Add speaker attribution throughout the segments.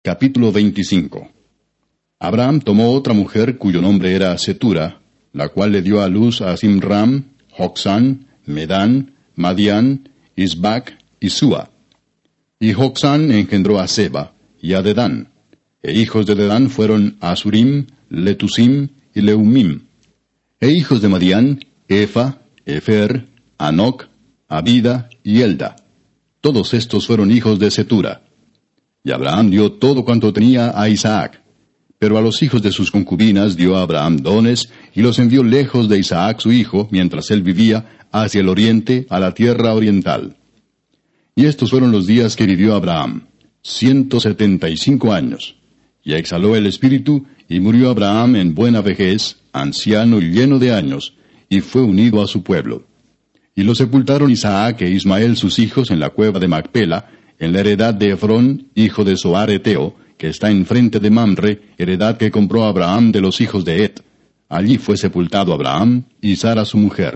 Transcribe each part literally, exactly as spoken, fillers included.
Speaker 1: Capítulo veinticinco. Abraham tomó otra mujer cuyo nombre era Setura, la cual le dio a luz a Zimram, Joksán, Medán, Madián, Isbac y Sua. Y Joksán engendró a Seba y a Dedán, e hijos de Dedán fueron Asurim, Letusim y Leumim. E hijos de Madián, Efa, Efer, Anoc, Abida y Elda. Todos estos fueron hijos de Setura. Y Abraham dio todo cuanto tenía a Isaac. Pero a los hijos de sus concubinas dio a Abraham dones, y los envió lejos de Isaac su hijo, mientras él vivía, hacia el oriente, a la tierra oriental. Y estos fueron los días que vivió Abraham, ciento setenta y cinco años. Y exhaló el espíritu, y murió Abraham en buena vejez, anciano y lleno de años, y fue unido a su pueblo. Y lo sepultaron Isaac e Ismael sus hijos en la cueva de Macpela, en la heredad de Efrón, hijo de Zoar Eteo, que está enfrente de Mamre, heredad que compró Abraham de los hijos de Et. Allí fue sepultado Abraham y Sara su mujer.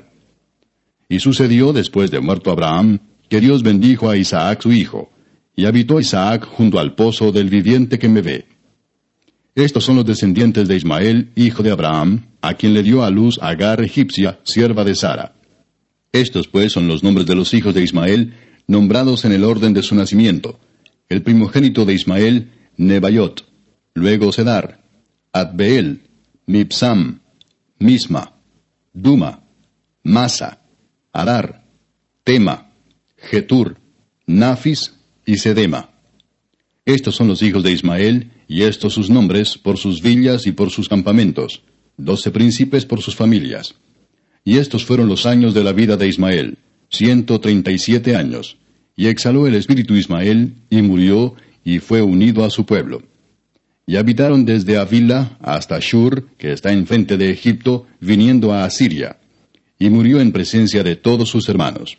Speaker 1: Y sucedió, después de muerto Abraham, que Dios bendijo a Isaac su hijo, y habitó Isaac junto al pozo del viviente que me ve. Estos son los descendientes de Ismael, hijo de Abraham, a quien le dio a luz Agar egipcia, sierva de Sara. Estos pues son los nombres de los hijos de Ismael, nombrados en el orden de su nacimiento. El primogénito de Ismael, Nebaiot, luego Sedar, Adbeel, Mibsam, Misma, Duma, Masa, Adar, Tema, Getur, Nafis y Sedema. Estos son los hijos de Ismael, y estos sus nombres por sus villas y por sus campamentos, doce príncipes por sus familias. Y estos fueron los años de la vida de Ismael, ciento treinta y siete años, y exhaló el espíritu Ismael, y murió, y fue unido a su pueblo. Y habitaron desde Avila hasta Shur, que está enfrente de Egipto, viniendo a Asiria, y murió en presencia de todos sus hermanos.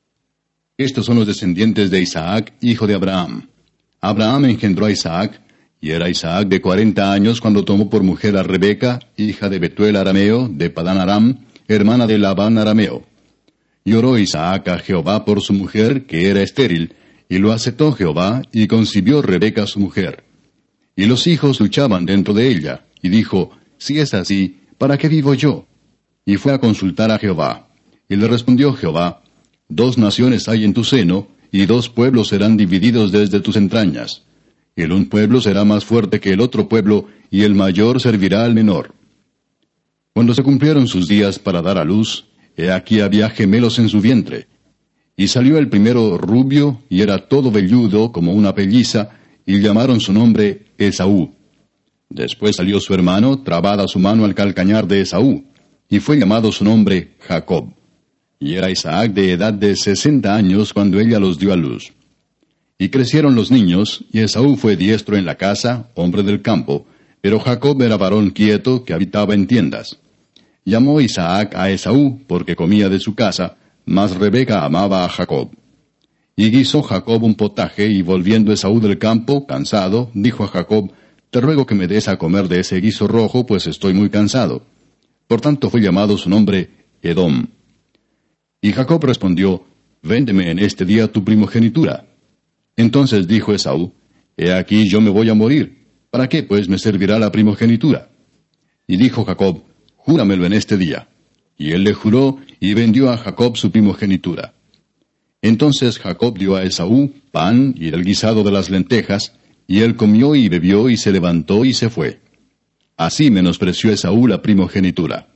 Speaker 1: Estos son los descendientes de Isaac, hijo de Abraham. Abraham engendró a Isaac, y era Isaac de cuarenta años cuando tomó por mujer a Rebeca, hija de Betuel arameo, de Padán Aram, hermana de Labán arameo. Y oró Isaac a Jehová por su mujer, que era estéril, y lo aceptó Jehová, y concibió Rebeca su mujer. Y los hijos luchaban dentro de ella, y dijo, si es así, ¿para qué vivo yo? Y fue a consultar a Jehová. Y le respondió Jehová, dos naciones hay en tu seno, y dos pueblos serán divididos desde tus entrañas. El un pueblo será más fuerte que el otro pueblo, y el mayor servirá al menor. Cuando se cumplieron sus días para dar a luz, he aquí había gemelos en su vientre. Y salió el primero rubio, y era todo velludo como una pelliza, y llamaron su nombre Esaú. Después salió su hermano, trabada su mano al calcañar de Esaú, y fue llamado su nombre Jacob. Y era Isaac de edad de sesenta años cuando ella los dio a luz. Y crecieron los niños, y Esaú fue diestro en la casa, hombre del campo, pero Jacob era varón quieto que habitaba en tiendas. Llamó Isaac a Esaú, porque comía de su casa, mas Rebeca amaba a Jacob. Y guisó Jacob un potaje, y volviendo Esaú del campo, cansado, dijo a Jacob, te ruego que me des a comer de ese guiso rojo, pues estoy muy cansado. Por tanto fue llamado su nombre Edom. Y Jacob respondió, véndeme en este día tu primogenitura. Entonces dijo Esaú, he aquí yo me voy a morir, ¿para qué pues me servirá la primogenitura? Y dijo Jacob, júramelo en este día. Y él le juró, y vendió a Jacob su primogenitura. Entonces Jacob dio a Esaú pan y el guisado de las lentejas, y él comió y bebió y se levantó y se fue. Así menospreció Esaú la primogenitura.